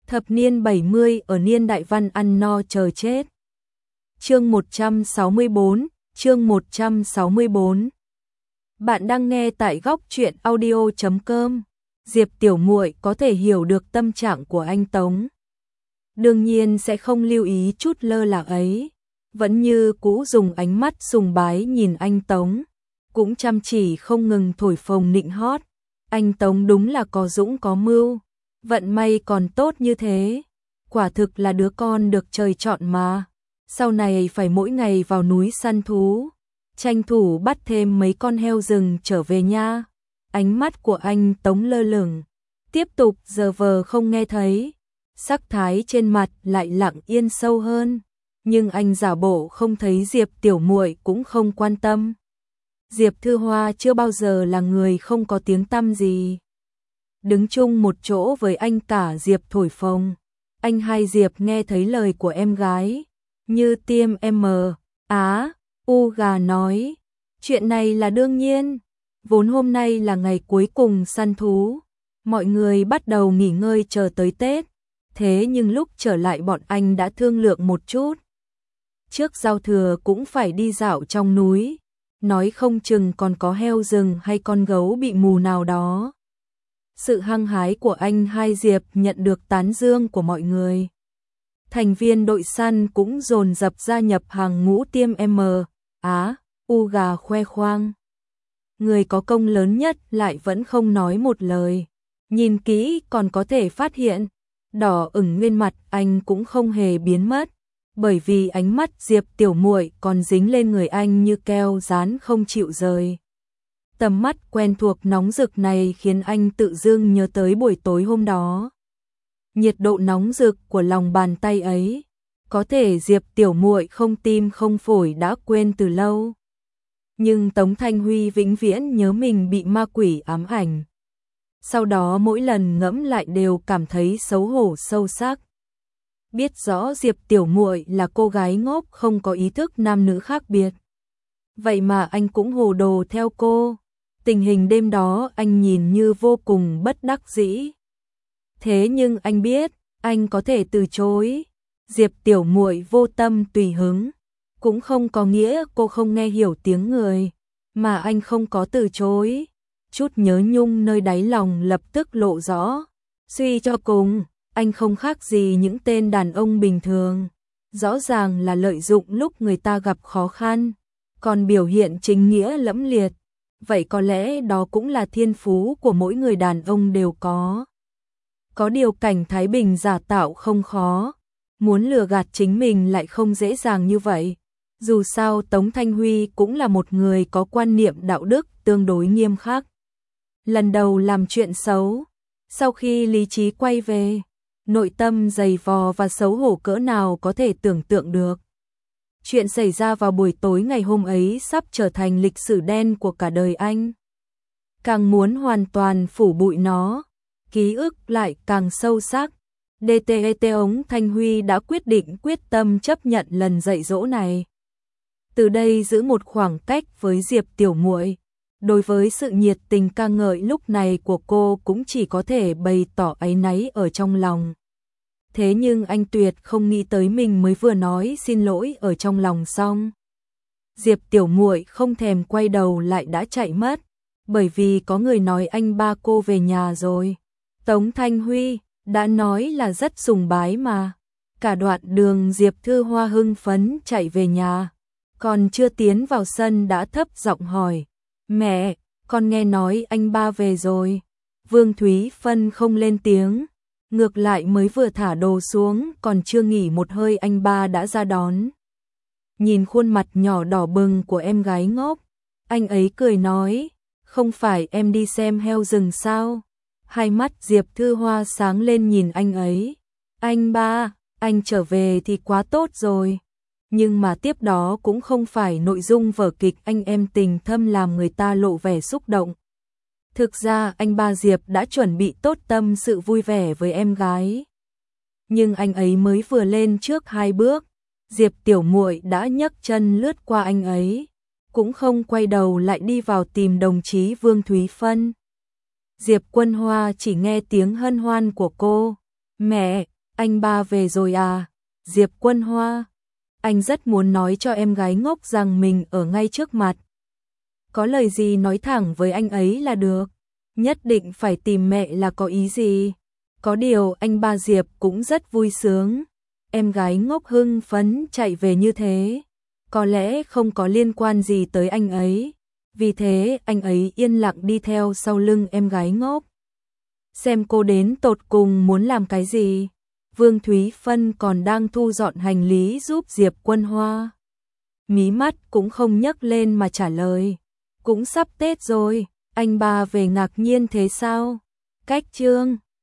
Thập niên 70 ở niên đại văn ăn no chờ chết. Chương 164, chương 164. Bạn đang nghe tại góc truyện audio.com. Diệp tiểu muội có thể hiểu được tâm trạng của anh Tống. Đương nhiên sẽ không lưu ý chút lơ là ấy, vẫn như cũ dùng ánh mắt sùng bái nhìn anh Tống, cũng chăm chỉ không ngừng thổi phồng nịnh hót. Anh Tống đúng là có dũng có mưu, vận may còn tốt như thế, quả thực là đứa con được trời chọn mà. Sau này phải mỗi ngày vào núi săn thú, tranh thủ bắt thêm mấy con heo rừng trở về nha. Ánh mắt của anh Tống lơ lửng, tiếp tục giờ vờ không nghe thấy, sắc thái trên mặt lại lặng yên sâu hơn, nhưng anh giả bộ không thấy Diệp tiểu muội cũng không quan tâm. Diệp Thư Hoa chưa bao giờ là người không có tiếng tăm gì. Đứng chung một chỗ với anh cả Diệp thổi phồng, anh hai Diệp nghe thấy lời của em gái, như tiêm u gà nói, chuyện này là đương nhiên, vốn hôm nay là ngày cuối cùng săn thú, mọi người bắt đầu nghỉ ngơi chờ tới Tết, thế nhưng lúc trở lại bọn anh đã thương lượng một chút. Trước giao thừa cũng phải đi dạo trong núi, nói không chừng còn có heo rừng hay con gấu bị mù nào đó. Sự hăng hái của anh hai Diệp nhận được tán dương của mọi người. Thành viên đội săn cũng dồn dập gia nhập hàng ngũ tiêm u gà khoe khoang. Người có công lớn nhất lại vẫn không nói một lời. Nhìn kỹ còn có thể phát hiện, đỏ ửng lên mặt anh cũng không hề biến mất, bởi vì ánh mắt Diệp tiểu muội còn dính lên người anh như keo dán không chịu rời. Tầm mắt quen thuộc nóng rực này khiến anh tự dưng nhớ tới buổi tối hôm đó. Nhiệt độ nóng rực của lòng bàn tay ấy, có thể Diệp tiểu muội không tim không phổi đã quên từ lâu. Nhưng Tống Thanh Huy vĩnh viễn nhớ mình bị ma quỷ ám ảnh. Sau đó mỗi lần ngẫm lại đều cảm thấy xấu hổ sâu sắc. Biết rõ Diệp tiểu muội là cô gái ngốc không có ý thức nam nữ khác biệt. Vậy mà anh cũng hồ đồ theo cô. Tình hình đêm đó anh nhìn như vô cùng bất đắc dĩ. Thế nhưng anh biết, anh có thể từ chối. Diệp tiểu muội vô tâm tùy hứng, cũng không có nghĩa cô không nghe hiểu tiếng người, mà anh không có từ chối. Chút nhớ nhung nơi đáy lòng lập tức lộ rõ. Suy cho cùng, anh không khác gì những tên đàn ông bình thường. Rõ ràng là lợi dụng lúc người ta gặp khó khăn, còn biểu hiện chính nghĩa lẫm liệt. Vậy có lẽ đó cũng là thiên phú của mỗi người đàn ông đều có. Có điều cảnh Thái Bình giả tạo không khó, muốn lừa gạt chính mình lại không dễ dàng như vậy. Dù sao Tống Thanh Huy cũng là một người có quan niệm đạo đức tương đối nghiêm khắc. Lần đầu làm chuyện xấu, sau khi lý trí quay về, nội tâm dày vò và xấu hổ cỡ nào có thể tưởng tượng được. Chuyện xảy ra vào buổi tối ngày hôm ấy sắp trở thành lịch sử đen của cả đời anh. Càng muốn hoàn toàn phủ bụi nó, ký ức lại càng sâu sắc. Tống Thanh Huy đã quyết tâm chấp nhận lần dạy dỗ này. Từ đây giữ một khoảng cách với Diệp tiểu muội. Đối với sự nhiệt tình ca ngợi lúc này của cô cũng chỉ có thể bày tỏ áy náy ở trong lòng. Thế nhưng anh tuyệt không nghĩ tới mình mới vừa nói xin lỗi ở trong lòng xong. Diệp tiểu muội không thèm quay đầu lại đã chạy mất, bởi vì có người nói anh ba cô về nhà rồi. Tống Thanh Huy đã nói là rất sùng bái mà. Cả đoạn đường Diệp Thư Hoa hưng phấn chạy về nhà, còn chưa tiến vào sân đã thấp giọng hỏi, mẹ, con nghe nói anh ba về rồi. Vương Thúy Phân không lên tiếng, ngược lại mới vừa thả đồ xuống còn chưa nghỉ một hơi anh ba đã ra đón. Nhìn khuôn mặt nhỏ đỏ bừng của em gái ngốc, anh ấy cười nói, không phải em đi xem heo rừng sao? Hai mắt Diệp Thư Hoa sáng lên nhìn anh ấy. Anh ba, anh trở về thì quá tốt rồi. Nhưng mà tiếp đó cũng không phải nội dung vở kịch anh em tình thâm làm người ta lộ vẻ xúc động. Thực ra anh ba Diệp đã chuẩn bị tốt tâm sự vui vẻ với em gái. Nhưng anh ấy mới vừa lên trước 2 bước, Diệp tiểu muội đã nhấc chân lướt qua anh ấy, cũng không quay đầu lại đi vào tìm đồng chí Vương Thúy Phân. Diệp Quân Hoa chỉ nghe tiếng hân hoan của cô, mẹ, Anh ba về rồi à? Diệp Quân Hoa. Anh rất muốn nói cho em gái ngốc rằng mình ở ngay trước mặt. Có lời gì nói thẳng với anh ấy là được. Nhất định phải tìm mẹ là có ý gì? Có điều anh ba Diệp cũng rất vui sướng. Em gái ngốc hưng phấn chạy về như thế. Có lẽ không có liên quan gì tới anh ấy. Vì thế anh ấy yên lặng đi theo sau lưng em gái ngốc. Xem cô đến tột cùng muốn làm cái gì. Vương Thúy Phân còn đang thu dọn hành lý giúp Diệp Quân Hoa. Mí mắt cũng không nhấc lên mà trả lời. Cũng sắp Tết rồi, anh ba về ngạc nhiên thế sao? Cách chương